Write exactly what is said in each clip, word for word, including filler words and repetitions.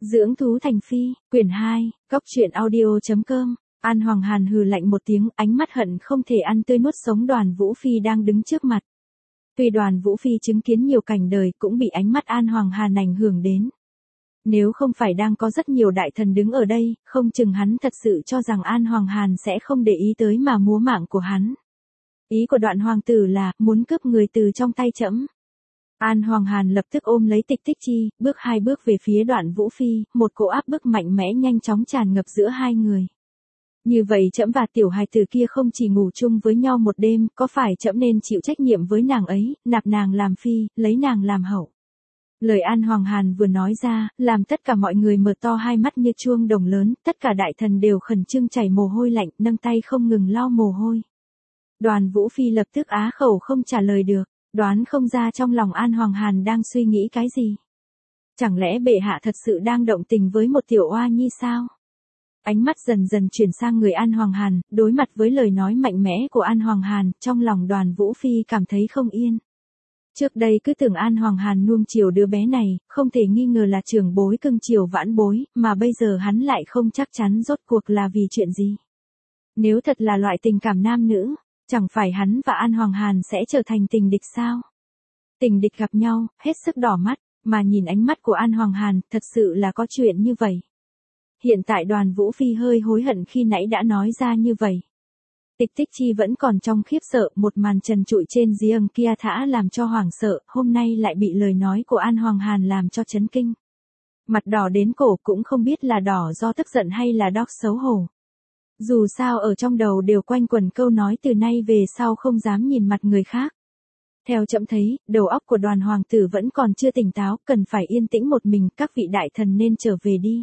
Dưỡng thú thành phi, quyển hai, cóc truyện audio chấm com. An Hoàng Hàn hừ lạnh một tiếng, ánh mắt hận không thể ăn tươi nuốt sống Đoàn Vũ Phi đang đứng trước mặt. Tuy Đoàn Vũ Phi chứng kiến nhiều cảnh đời cũng bị ánh mắt An Hoàng Hàn ảnh hưởng đến. Nếu không phải đang có rất nhiều đại thần đứng ở đây, không chừng hắn thật sự cho rằng An Hoàng Hàn sẽ không để ý tới mà múa mạng của hắn. Ý của Đoạn hoàng tử là, muốn cướp người từ trong tay trẫm. An Hoàng Hàn lập tức ôm lấy Tịch Tích Chi, bước hai bước về phía Đoạn Vũ Phi, một cỗ áp bức mạnh mẽ nhanh chóng tràn ngập giữa hai người. Như vậy trẫm và tiểu hài tử kia không chỉ ngủ chung với nhau một đêm, có phải trẫm nên chịu trách nhiệm với nàng ấy, nạp nàng làm phi, lấy nàng làm hậu. Lời An Hoàng Hàn vừa nói ra, làm tất cả mọi người mở to hai mắt như chuông đồng lớn, tất cả đại thần đều khẩn trương chảy mồ hôi lạnh, nâng tay không ngừng lau mồ hôi. Đoàn Vũ Phi lập tức á khẩu không trả lời được, đoán không ra trong lòng An Hoàng Hàn đang suy nghĩ cái gì. Chẳng lẽ bệ hạ thật sự đang động tình với một tiểu oa nhi sao? Ánh mắt dần dần chuyển sang người An Hoàng Hàn, đối mặt với lời nói mạnh mẽ của An Hoàng Hàn, trong lòng Đoàn Vũ Phi cảm thấy không yên. Trước đây cứ tưởng An Hoàng Hàn nuông chiều đứa bé này, không thể nghi ngờ là trưởng bối cưng chiều vãn bối, mà bây giờ hắn lại không chắc chắn rốt cuộc là vì chuyện gì. Nếu thật là loại tình cảm nam nữ, chẳng phải hắn và An Hoàng Hàn sẽ trở thành tình địch sao? Tình địch gặp nhau, hết sức đỏ mắt, mà nhìn ánh mắt của An Hoàng Hàn, thật sự là có chuyện như vậy. Hiện tại Đoàn Vũ Phi hơi hối hận khi nãy đã nói ra như vậy. Tịch Tích Chi vẫn còn trong khiếp sợ, một màn trần trụi trên giường kia thả làm cho hoảng sợ, hôm nay lại bị lời nói của An Hoàng Hàn làm cho chấn kinh. Mặt đỏ đến cổ cũng không biết là đỏ do tức giận hay là đau xấu hổ. Dù sao ở trong đầu đều quanh quẩn câu nói từ nay về sau không dám nhìn mặt người khác. Theo trẫm thấy, đầu óc của Đoàn hoàng tử vẫn còn chưa tỉnh táo, cần phải yên tĩnh một mình, các vị đại thần nên trở về đi.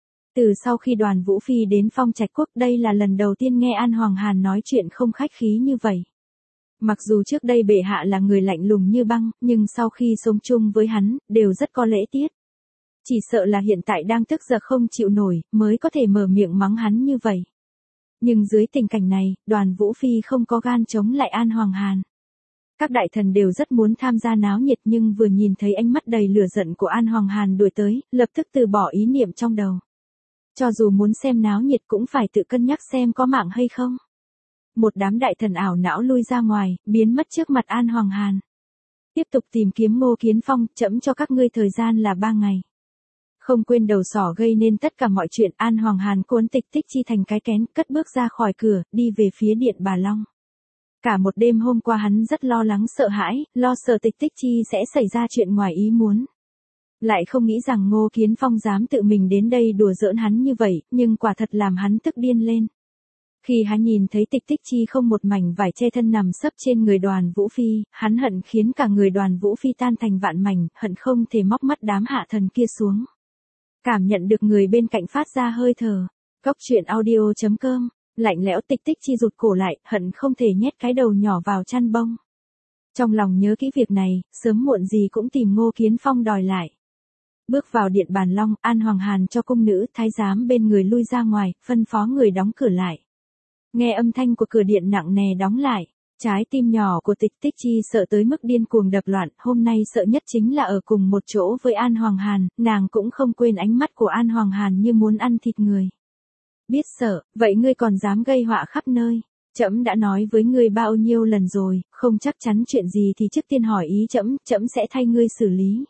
Từ sau khi Đoàn Vũ Phi đến Phong Trạch Quốc, đây là lần đầu tiên nghe An Hoàng Hàn nói chuyện không khách khí như vậy. Mặc dù trước đây bệ hạ là người lạnh lùng như băng, nhưng sau khi sống chung với hắn, đều rất có lễ tiết. Chỉ sợ là hiện tại đang tức giận không chịu nổi, mới có thể mở miệng mắng hắn như vậy. Nhưng dưới tình cảnh này, Đoàn Vũ Phi không có gan chống lại An Hoàng Hàn. Các đại thần đều rất muốn tham gia náo nhiệt nhưng vừa nhìn thấy ánh mắt đầy lửa giận của An Hoàng Hàn đuổi tới, lập tức từ bỏ ý niệm trong đầu. Cho dù muốn xem náo nhiệt cũng phải tự cân nhắc xem có mạng hay không. Một đám đại thần ảo não lui ra ngoài, biến mất trước mặt An Hoàng Hàn. Tiếp tục tìm kiếm Ngô Kiến Phong, trẫm cho các ngươi thời gian là ba ngày. Không quên đầu sỏ gây nên tất cả mọi chuyện, An Hoàng Hàn cuốn Tịch Tích Chi thành cái kén, cất bước ra khỏi cửa, đi về phía Điện Bà Long. Cả một đêm hôm qua hắn rất lo lắng sợ hãi, lo sợ Tịch Tích Chi sẽ xảy ra chuyện ngoài ý muốn. Lại không nghĩ rằng Ngô Kiến Phong dám tự mình đến đây đùa giỡn hắn như vậy, nhưng quả thật làm hắn tức điên lên. Khi hắn nhìn thấy Tịch Tích Chi không một mảnh vải che thân nằm sấp trên người Đoàn Vũ Phi, hắn hận khiến cả người Đoàn Vũ Phi tan thành vạn mảnh, hận không thể móc mắt đám hạ thần kia xuống. Cảm nhận được người bên cạnh phát ra hơi thở. Cóc truyện audio chấm com, lạnh lẽo Tịch Tích Chi rụt cổ lại, hận không thể nhét cái đầu nhỏ vào chăn bông. Trong lòng nhớ kỹ việc này, sớm muộn gì cũng tìm Ngô Kiến Phong đòi lại. Bước vào Điện Bàn Long, An Hoàng Hàn cho cung nữ thái giám bên người lui ra ngoài, phân phó người đóng cửa lại. Nghe âm thanh của cửa điện nặng nề đóng lại, trái tim nhỏ của Tịch Tích Chi sợ tới mức điên cuồng đập loạn, hôm nay sợ nhất chính là ở cùng một chỗ với An Hoàng Hàn, nàng cũng không quên ánh mắt của An Hoàng Hàn như muốn ăn thịt người. Biết sợ, vậy ngươi còn dám gây họa khắp nơi, trẫm đã nói với ngươi bao nhiêu lần rồi, không chắc chắn chuyện gì thì trước tiên hỏi ý trẫm, trẫm sẽ thay ngươi xử lý.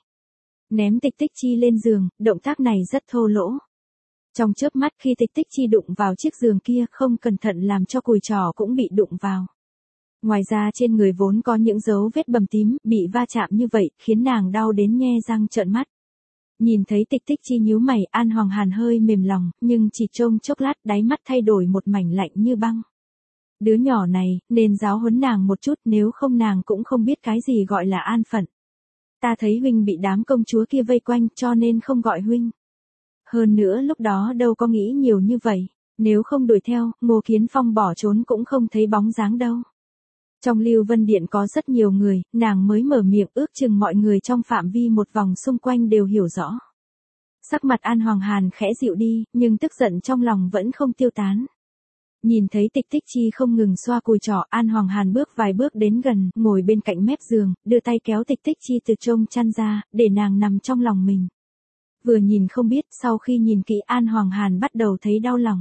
Ném Tịch Tích Chi lên giường, động tác này rất thô lỗ. Trong chớp mắt khi Tịch Tích Chi đụng vào chiếc giường kia, không cẩn thận làm cho cùi trỏ cũng bị đụng vào. Ngoài ra trên người vốn có những dấu vết bầm tím, bị va chạm như vậy, khiến nàng đau đến nhe răng trợn mắt. Nhìn thấy Tịch Tích Chi nhíu mày, An Hoàng Hàn hơi mềm lòng, nhưng chỉ trông chốc lát đáy mắt thay đổi một mảnh lạnh như băng. Đứa nhỏ này, nên giáo huấn nàng một chút, nếu không nàng cũng không biết cái gì gọi là an phận. Ta thấy huynh bị đám công chúa kia vây quanh cho nên không gọi huynh. Hơn nữa lúc đó đâu có nghĩ nhiều như vậy, nếu không đuổi theo, Ngô Kiến Phong bỏ trốn cũng không thấy bóng dáng đâu. Trong Lưu Vân Điện có rất nhiều người, nàng mới mở miệng, ước chừng mọi người trong phạm vi một vòng xung quanh đều hiểu rõ. Sắc mặt An Hoàng Hàn khẽ dịu đi, nhưng tức giận trong lòng vẫn không tiêu tán. Nhìn thấy Tịch Tích Chi không ngừng xoa cùi trỏ, An Hoàng Hàn bước vài bước đến gần, ngồi bên cạnh mép giường, đưa tay kéo Tịch Tích Chi từ trong chăn ra, để nàng nằm trong lòng mình. Vừa nhìn không biết, sau khi nhìn kỹ An Hoàng Hàn bắt đầu thấy đau lòng.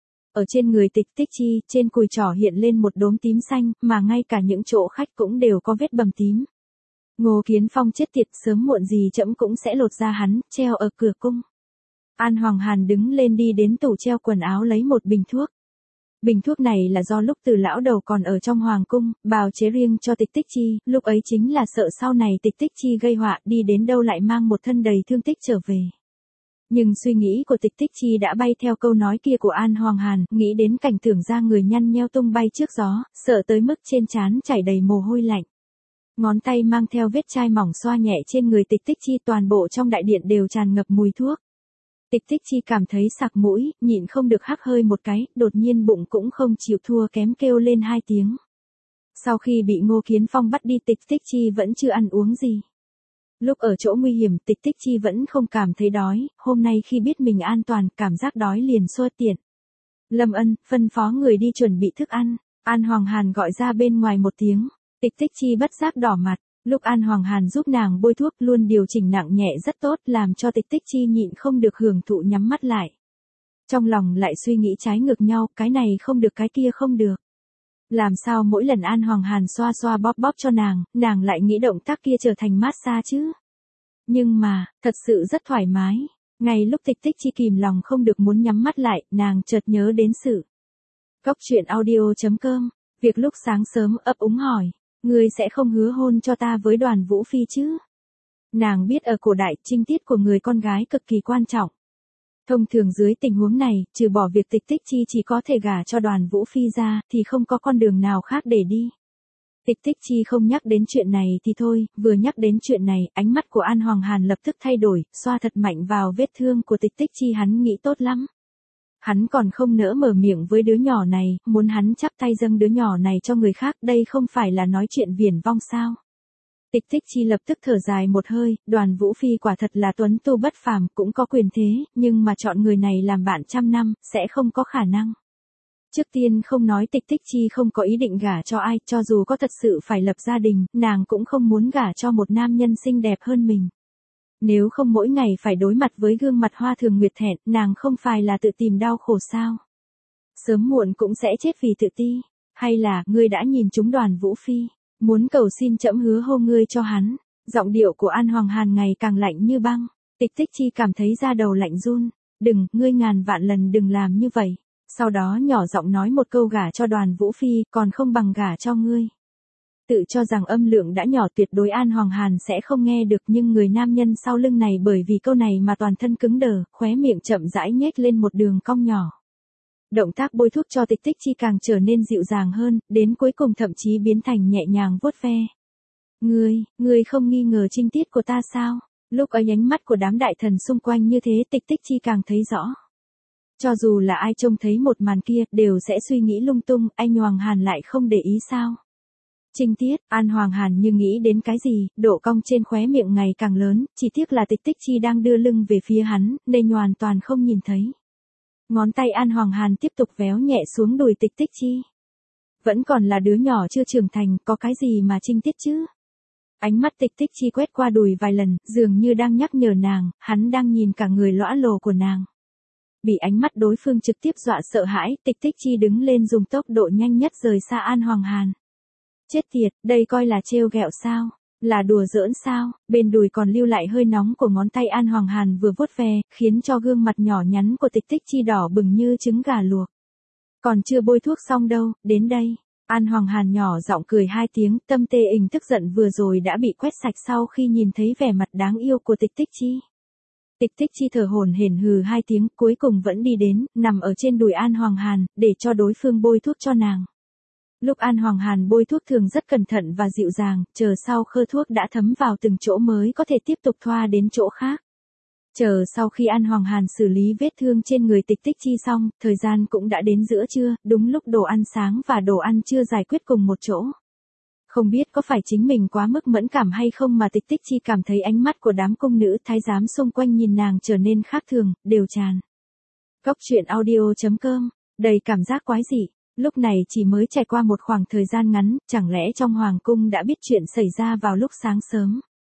Ở trên người Tịch Tích Chi, trên cùi trỏ hiện lên một đốm tím xanh, mà ngay cả những chỗ khách cũng đều có vết bầm tím. Ngô Kiến Phong chết tiệt, sớm muộn gì trẫm cũng sẽ lột ra hắn, treo ở cửa cung. An Hoàng Hàn đứng lên đi đến tủ treo quần áo lấy một bình thuốc. Bình thuốc này là do lúc Từ lão đầu còn ở trong hoàng cung, bào chế riêng cho Tịch Tích Chi, lúc ấy chính là sợ sau này Tịch Tích Chi gây họa, đi đến đâu lại mang một thân đầy thương tích trở về. Nhưng suy nghĩ của Tịch Tích Chi đã bay theo câu nói kia của An Hoàng Hàn, nghĩ đến cảnh tưởng ra người nhăn nheo tung bay trước gió, sợ tới mức trên trán chảy đầy mồ hôi lạnh. Ngón tay mang theo vết chai mỏng xoa nhẹ trên người Tịch Tích Chi, toàn bộ trong đại điện đều tràn ngập mùi thuốc. Tịch Tích Chi cảm thấy sặc mũi, nhịn không được hắc hơi một cái, đột nhiên bụng cũng không chịu thua kém kêu lên hai tiếng. Sau khi bị Ngô Kiến Phong bắt đi, Tịch Tích Chi vẫn chưa ăn uống gì. Lúc ở chỗ nguy hiểm, Tịch Tích Chi vẫn không cảm thấy đói, hôm nay khi biết mình an toàn, cảm giác đói liền xua tiện. Lâm Ân, phân phó người đi chuẩn bị thức ăn. An Hoàng Hàn gọi ra bên ngoài một tiếng. Tịch Tích Chi bất giác đỏ mặt. Lúc An Hoàng Hàn giúp nàng bôi thuốc luôn điều chỉnh nặng nhẹ rất tốt, làm cho Tịch Tích Chi nhịn không được hưởng thụ nhắm mắt lại. Trong lòng lại suy nghĩ trái ngược nhau, cái này không được cái kia không được. Làm sao mỗi lần An Hoàng Hàn xoa xoa bóp bóp cho nàng, nàng lại nghĩ động tác kia trở thành massage chứ. Nhưng mà, thật sự rất thoải mái. Ngay lúc Tịch Tích Chi kìm lòng không được muốn nhắm mắt lại, nàng chợt nhớ đến sự. Cốc truyện audio chấm com, việc lúc sáng sớm ấp úng hỏi. Ngươi sẽ không hứa hôn cho ta với Đoàn Vũ Phi chứ? Nàng biết ở cổ đại, trinh tiết của người con gái cực kỳ quan trọng. Thông thường dưới tình huống này, trừ bỏ việc Tịch Tích Chi chỉ có thể gả cho Đoàn Vũ Phi ra, thì không có con đường nào khác để đi. Tịch Tích Chi không nhắc đến chuyện này thì thôi, vừa nhắc đến chuyện này, ánh mắt của An Hoàng Hàn lập tức thay đổi, xoa thật mạnh vào vết thương của Tịch Tích Chi, hắn nghĩ tốt lắm. Hắn còn không nỡ mở miệng với đứa nhỏ này, muốn hắn chắp tay dâng đứa nhỏ này cho người khác, đây không phải là nói chuyện viển vong sao. Tịch Tích Chi lập tức thở dài một hơi, Đoàn Vũ Phi quả thật là tuấn tu bất phàm, cũng có quyền thế, nhưng mà chọn người này làm bạn trăm năm, sẽ không có khả năng. Trước tiên không nói Tịch Tích Chi không có ý định gả cho ai, cho dù có thật sự phải lập gia đình, nàng cũng không muốn gả cho một nam nhân xinh đẹp hơn mình. Nếu không mỗi ngày phải đối mặt với gương mặt hoa thường nguyệt thẹn, nàng không phải là tự tìm đau khổ sao? Sớm muộn cũng sẽ chết vì tự ti. Hay là, ngươi đã nhìn trúng Đoàn Vũ Phi, muốn cầu xin trẫm hứa hôn ngươi cho hắn. Giọng điệu của An Hoàng Hàn ngày càng lạnh như băng. Tịch Tích Chi cảm thấy da đầu lạnh run. Đừng, ngươi ngàn vạn lần đừng làm như vậy. Sau đó nhỏ giọng nói một câu gả cho Đoàn Vũ Phi, còn không bằng gả cho ngươi. Tự cho rằng âm lượng đã nhỏ, tuyệt đối An Hoàng Hàn sẽ không nghe được, nhưng người nam nhân sau lưng này bởi vì câu này mà toàn thân cứng đờ, khóe miệng chậm rãi nhếch lên một đường cong nhỏ. Động tác bôi thuốc cho Tịch Tích Chi càng trở nên dịu dàng hơn, đến cuối cùng thậm chí biến thành nhẹ nhàng vuốt ve. Ngươi, ngươi không nghi ngờ trinh tiết của ta sao? Lúc ấy ánh mắt của đám đại thần xung quanh như thế, Tịch Tích Chi càng thấy rõ. Cho dù là ai trông thấy một màn kia, đều sẽ suy nghĩ lung tung, anh Hoàng Hàn lại không để ý sao? Trinh tiết, An Hoàng Hàn như nghĩ đến cái gì, độ cong trên khóe miệng ngày càng lớn, chỉ tiếc là Tịch Tích Chi đang đưa lưng về phía hắn, nên hoàn toàn không nhìn thấy. Ngón tay An Hoàng Hàn tiếp tục véo nhẹ xuống đùi Tịch Tích Chi. Vẫn còn là đứa nhỏ chưa trưởng thành, có cái gì mà trinh tiết chứ? Ánh mắt Tịch Tích Chi quét qua đùi vài lần, dường như đang nhắc nhở nàng, hắn đang nhìn cả người lõa lồ của nàng. Bị ánh mắt đối phương trực tiếp dọa sợ hãi, Tịch Tích Chi đứng lên dùng tốc độ nhanh nhất rời xa An Hoàng Hàn. Chết tiệt, đây coi là trêu ghẹo sao? Là đùa giỡn sao? Bên đùi còn lưu lại hơi nóng của ngón tay An Hoàng Hàn vừa vuốt ve, khiến cho gương mặt nhỏ nhắn của Tịch Tích Chi đỏ bừng như trứng gà luộc. Còn chưa bôi thuốc xong đâu, đến đây. An Hoàng Hàn nhỏ giọng cười hai tiếng, tâm tê ình tức giận vừa rồi đã bị quét sạch sau khi nhìn thấy vẻ mặt đáng yêu của Tịch Tích Chi. Tịch Tích Chi thở hổn hển hừ hai tiếng, cuối cùng vẫn đi đến, nằm ở trên đùi An Hoàng Hàn, để cho đối phương bôi thuốc cho nàng. Lúc An Hoàng Hàn bôi thuốc thường rất cẩn thận và dịu dàng, chờ sau khơ thuốc đã thấm vào từng chỗ mới có thể tiếp tục thoa đến chỗ khác. Chờ sau khi An Hoàng Hàn xử lý vết thương trên người Tịch Tích Chi xong, thời gian cũng đã đến giữa trưa, đúng lúc đồ ăn sáng và đồ ăn trưa giải quyết cùng một chỗ. Không biết có phải chính mình quá mức mẫn cảm hay không mà Tịch Tích Chi cảm thấy ánh mắt của đám cung nữ thái giám xung quanh nhìn nàng trở nên khác thường, đều tràn. Cốc truyện audio chấm com, đầy cảm giác quái dị. Lúc này chỉ mới trải qua một khoảng thời gian ngắn, chẳng lẽ trong hoàng cung đã biết chuyện xảy ra vào lúc sáng sớm.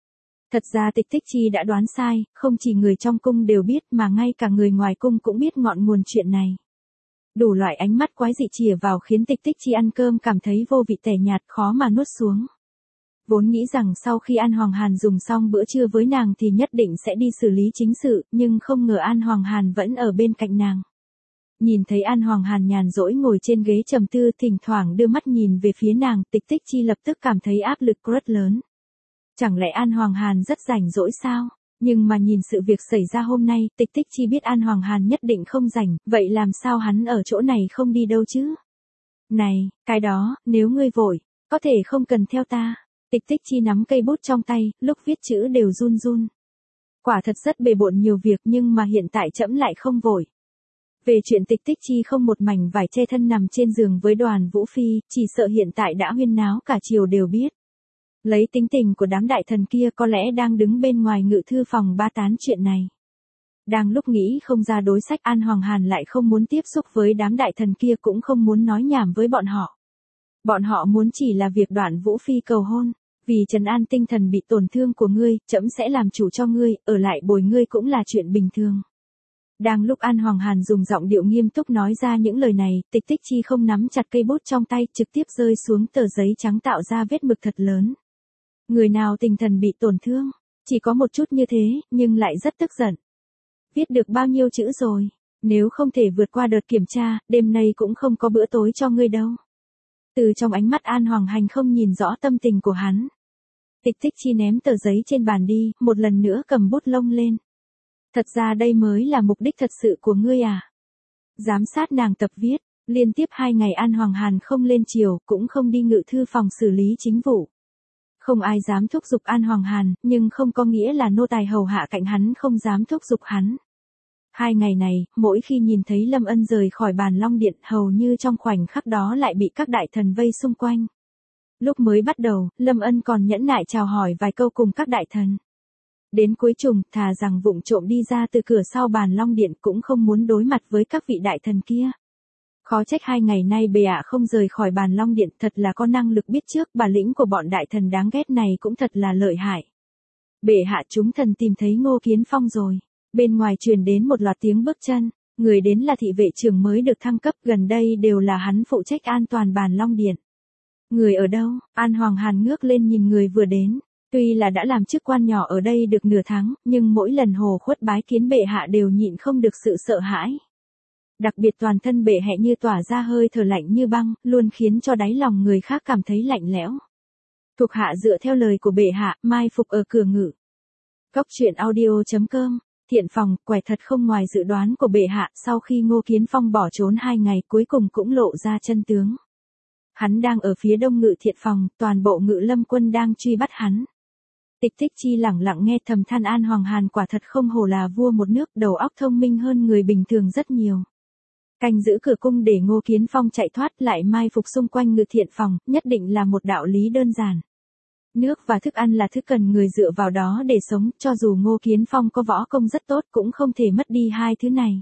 Thật ra Tịch Tích Chi đã đoán sai, không chỉ người trong cung đều biết mà ngay cả người ngoài cung cũng biết ngọn nguồn chuyện này. Đủ loại ánh mắt quái dị chìa vào khiến Tịch Tích Chi ăn cơm cảm thấy vô vị tẻ nhạt khó mà nuốt xuống. Vốn nghĩ rằng sau khi An Hoàng Hàn dùng xong bữa trưa với nàng thì nhất định sẽ đi xử lý chính sự, nhưng không ngờ An Hoàng Hàn vẫn ở bên cạnh nàng. Nhìn thấy An Hoàng Hàn nhàn rỗi ngồi trên ghế trầm tư thỉnh thoảng đưa mắt nhìn về phía nàng, Tịch Tích Chi lập tức cảm thấy áp lực rất lớn. Chẳng lẽ An Hoàng Hàn rất rảnh rỗi sao? Nhưng mà nhìn sự việc xảy ra hôm nay, Tịch Tích Chi biết An Hoàng Hàn nhất định không rảnh, vậy làm sao hắn ở chỗ này không đi đâu chứ? Này, cái đó, nếu ngươi vội, có thể không cần theo ta. Tịch Tích Chi nắm cây bút trong tay, lúc viết chữ đều run run. Quả thật rất bề bộn nhiều việc nhưng mà hiện tại trẫm lại không vội. Về chuyện Tịch Tích Chi không một mảnh vải che thân nằm trên giường với Đoàn Vũ Phi, chỉ sợ hiện tại đã huyên náo cả triều đều biết. Lấy tính tình của đám đại thần kia có lẽ đang đứng bên ngoài ngự thư phòng ba tán chuyện này. Đang lúc nghĩ không ra đối sách, An Hoàng Hàn lại không muốn tiếp xúc với đám đại thần kia cũng không muốn nói nhảm với bọn họ. Bọn họ muốn chỉ là việc Đoạn Vũ Phi cầu hôn, vì trấn an tinh thần bị tổn thương của ngươi, trẫm sẽ làm chủ cho ngươi, ở lại bồi ngươi cũng là chuyện bình thường. Đang lúc An Hoàng Hàn dùng giọng điệu nghiêm túc nói ra những lời này, Tịch Tích Chi không nắm chặt cây bút trong tay, trực tiếp rơi xuống tờ giấy trắng tạo ra vết mực thật lớn. Người nào tinh thần bị tổn thương, chỉ có một chút như thế, nhưng lại rất tức giận. Viết được bao nhiêu chữ rồi, nếu không thể vượt qua đợt kiểm tra, đêm nay cũng không có bữa tối cho ngươi đâu. Từ trong ánh mắt An Hoàng Hành không nhìn rõ tâm tình của hắn. Tịch Tích Chi ném tờ giấy trên bàn đi, một lần nữa cầm bút lông lên. Thật ra đây mới là mục đích thật sự của ngươi à? Giám sát nàng tập viết, liên tiếp hai ngày An Hoàng Hàn không lên triều, cũng không đi ngự thư phòng xử lý chính vụ. Không ai dám thúc giục An Hoàng Hàn, nhưng không có nghĩa là nô tài hầu hạ cạnh hắn không dám thúc giục hắn. Hai ngày này, mỗi khi nhìn thấy Lâm Ân rời khỏi bàn Long Điện, hầu như trong khoảnh khắc đó lại bị các đại thần vây xung quanh. Lúc mới bắt đầu, Lâm Ân còn nhẫn nại chào hỏi vài câu cùng các đại thần. Đến cuối cùng, thà rằng vụng trộm đi ra từ cửa sau bàn Long Điện cũng không muốn đối mặt với các vị đại thần kia. Khó trách hai ngày nay bệ hạ không rời khỏi bàn Long Điện, thật là có năng lực biết trước, bản lĩnh của bọn đại thần đáng ghét này cũng thật là lợi hại. Bệ hạ, chúng thần tìm thấy Ngô Kiến Phong rồi. Bên ngoài truyền đến một loạt tiếng bước chân, người đến là thị vệ trưởng mới được thăng cấp, gần đây đều là hắn phụ trách an toàn bàn Long Điện. Người ở đâu? An Hoàng Hàn ngước lên nhìn người vừa đến. Tuy là đã làm chức quan nhỏ ở đây được nửa tháng, nhưng mỗi lần hồ khuất bái kiến bệ hạ đều nhịn không được sự sợ hãi. Đặc biệt toàn thân bệ hạ như tỏa ra hơi thở lạnh như băng, luôn khiến cho đáy lòng người khác cảm thấy lạnh lẽo. Thuộc hạ dựa theo lời của bệ hạ, mai phục ở cửa ngự. Cốc truyện audio chấm com. Thiện phòng, quẻ thật không ngoài dự đoán của bệ hạ, sau khi Ngô Kiến Phong bỏ trốn hai ngày cuối cùng cũng lộ ra chân tướng. Hắn đang ở phía đông ngự thiện phòng, toàn bộ ngự lâm quân đang truy bắt hắn. Tịch Tích Chi lẳng lặng nghe thầm than An Hoàng Hàn quả thật không hổ là vua một nước, đầu óc thông minh hơn người bình thường rất nhiều. Canh giữ cửa cung để Ngô Kiến Phong chạy thoát lại mai phục xung quanh ngự thiện phòng, nhất định là một đạo lý đơn giản. Nước và thức ăn là thứ cần người dựa vào đó để sống, cho dù Ngô Kiến Phong có võ công rất tốt cũng không thể mất đi hai thứ này.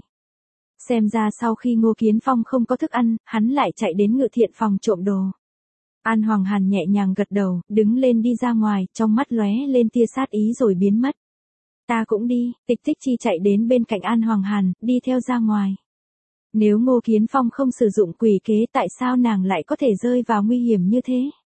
Xem ra sau khi Ngô Kiến Phong không có thức ăn, hắn lại chạy đến ngự thiện phòng trộm đồ. An Hoàng Hàn nhẹ nhàng gật đầu, đứng lên đi ra ngoài, trong mắt lóe lên tia sát ý rồi biến mất. Ta cũng đi. Tịch Tích Chi chạy đến bên cạnh An Hoàng Hàn, đi theo ra ngoài. Nếu Ngô Kiến Phong không sử dụng quỷ kế, tại sao nàng lại có thể rơi vào nguy hiểm như thế?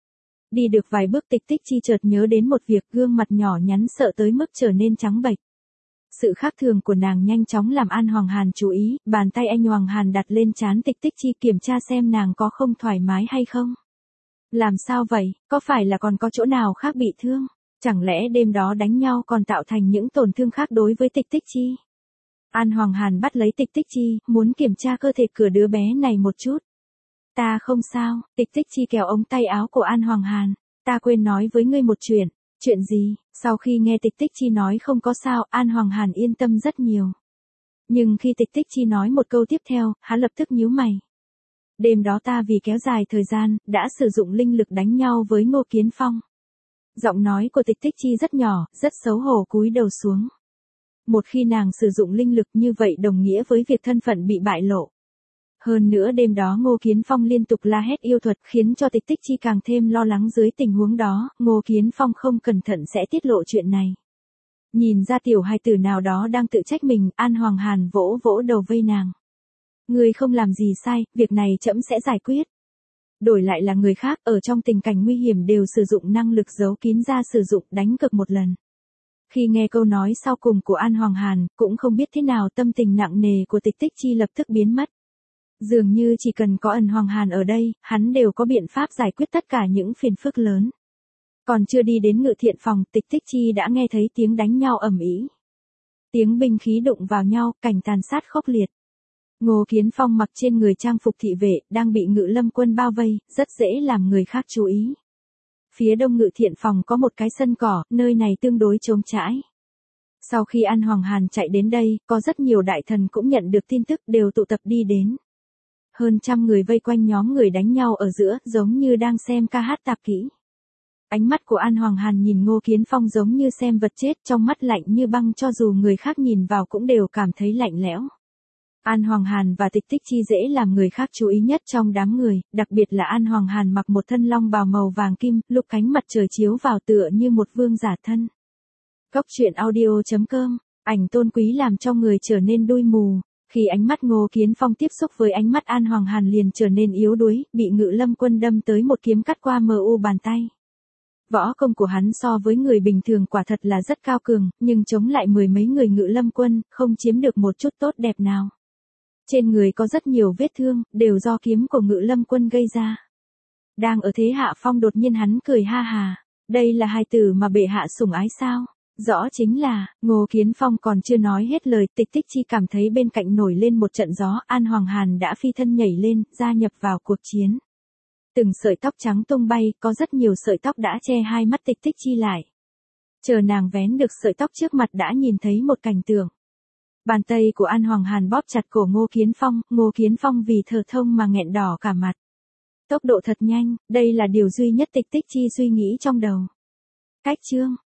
Đi được vài bước Tịch Tích Chi chợt nhớ đến một việc, gương mặt nhỏ nhắn sợ tới mức trở nên trắng bệch. Sự khác thường của nàng nhanh chóng làm An Hoàng Hàn chú ý, bàn tay anh Hoàng Hàn đặt lên trán Tịch Tích Chi kiểm tra xem nàng có không thoải mái hay không. Làm sao vậy, có phải là còn có chỗ nào khác bị thương? Chẳng lẽ đêm đó đánh nhau còn tạo thành những tổn thương khác đối với Tịch Tích Chi? An Hoàng Hàn bắt lấy Tịch Tích Chi, muốn kiểm tra cơ thể của đứa bé này một chút. Ta không sao. Tịch Tích Chi kéo ống tay áo của An Hoàng Hàn. Ta quên nói với ngươi một chuyện. Chuyện gì? Sau khi nghe Tịch Tích Chi nói không có sao, An Hoàng Hàn yên tâm rất nhiều. Nhưng khi Tịch Tích Chi nói một câu tiếp theo, hắn lập tức nhíu mày. Đêm đó ta vì kéo dài thời gian, đã sử dụng linh lực đánh nhau với Ngô Kiến Phong. Giọng nói của Tịch Tích Chi rất nhỏ, rất xấu hổ cúi đầu xuống. Một khi nàng sử dụng linh lực như vậy đồng nghĩa với việc thân phận bị bại lộ. Hơn nữa đêm đó Ngô Kiến Phong liên tục la hét yêu thuật khiến cho Tịch Tích Chi càng thêm lo lắng dưới tình huống đó, Ngô Kiến Phong không cẩn thận sẽ tiết lộ chuyện này. Nhìn ra tiểu hài tử nào đó đang tự trách mình, An Hoàng Hàn vỗ vỗ đầu vây nàng. Ngươi không làm gì sai, việc này trẫm sẽ giải quyết. Đổi lại là người khác ở trong tình cảnh nguy hiểm đều sử dụng năng lực giấu kín ra sử dụng đánh cược một lần. Khi nghe câu nói sau cùng của An Hoàng Hàn, cũng không biết thế nào tâm tình nặng nề của Tịch Tích Chi lập tức biến mất. Dường như chỉ cần có Ân Hoàng Hàn ở đây, hắn đều có biện pháp giải quyết tất cả những phiền phức lớn. Còn chưa đi đến ngự thiện phòng, Tịch Tích Chi đã nghe thấy tiếng đánh nhau ầm ĩ. Tiếng binh khí đụng vào nhau, cảnh tàn sát khốc liệt. Ngô Kiến Phong mặc trên người trang phục thị vệ, đang bị Ngự Lâm quân bao vây, rất dễ làm người khác chú ý. Phía đông ngự thiện phòng có một cái sân cỏ, nơi này tương đối trống trải. Sau khi An Hoàng Hàn chạy đến đây, có rất nhiều đại thần cũng nhận được tin tức đều tụ tập đi đến. Hơn trăm người vây quanh nhóm người đánh nhau ở giữa, giống như đang xem ca hát tạp kỹ. Ánh mắt của An Hoàng Hàn nhìn Ngô Kiến Phong giống như xem vật chết, trong mắt lạnh như băng, cho dù người khác nhìn vào cũng đều cảm thấy lạnh lẽo. An Hoàng Hàn và Tịch Tích Chi dễ làm người khác chú ý nhất trong đám người, đặc biệt là An Hoàng Hàn mặc một thân long bào màu vàng kim, lúc cánh mặt trời chiếu vào tựa như một vương giả thân. Cốc truyện audio chấm com, ảnh tôn quý làm cho người trở nên đuôi mù. Khi ánh mắt Ngô Kiến Phong tiếp xúc với ánh mắt An Hoàng Hàn liền trở nên yếu đuối, bị Ngự Lâm quân đâm tới một kiếm cắt qua mờ u bàn tay. Võ công của hắn so với người bình thường quả thật là rất cao cường, nhưng chống lại mười mấy người Ngự Lâm quân, không chiếm được một chút tốt đẹp nào. Trên người có rất nhiều vết thương, đều do kiếm của Ngự Lâm quân gây ra. Đang ở thế hạ phong đột nhiên hắn cười ha hà. Đây là hài tử mà bệ hạ sủng ái sao? Rõ chính là, Ngô Kiến Phong còn chưa nói hết lời, Tịch Tích Chi cảm thấy bên cạnh nổi lên một trận gió, An Hoàng Hàn đã phi thân nhảy lên, gia nhập vào cuộc chiến. Từng sợi tóc trắng tung bay, có rất nhiều sợi tóc đã che hai mắt Tịch Tích Chi lại. Chờ nàng vén được sợi tóc trước mặt đã nhìn thấy một cảnh tượng. Bàn tay của An Hoàng Hàn bóp chặt cổ Ngô Kiến Phong, Ngô Kiến Phong vì thở thông mà nghẹn đỏ cả mặt. Tốc độ thật nhanh, đây là điều duy nhất Tịch Tích Chi suy nghĩ trong đầu. Cách chương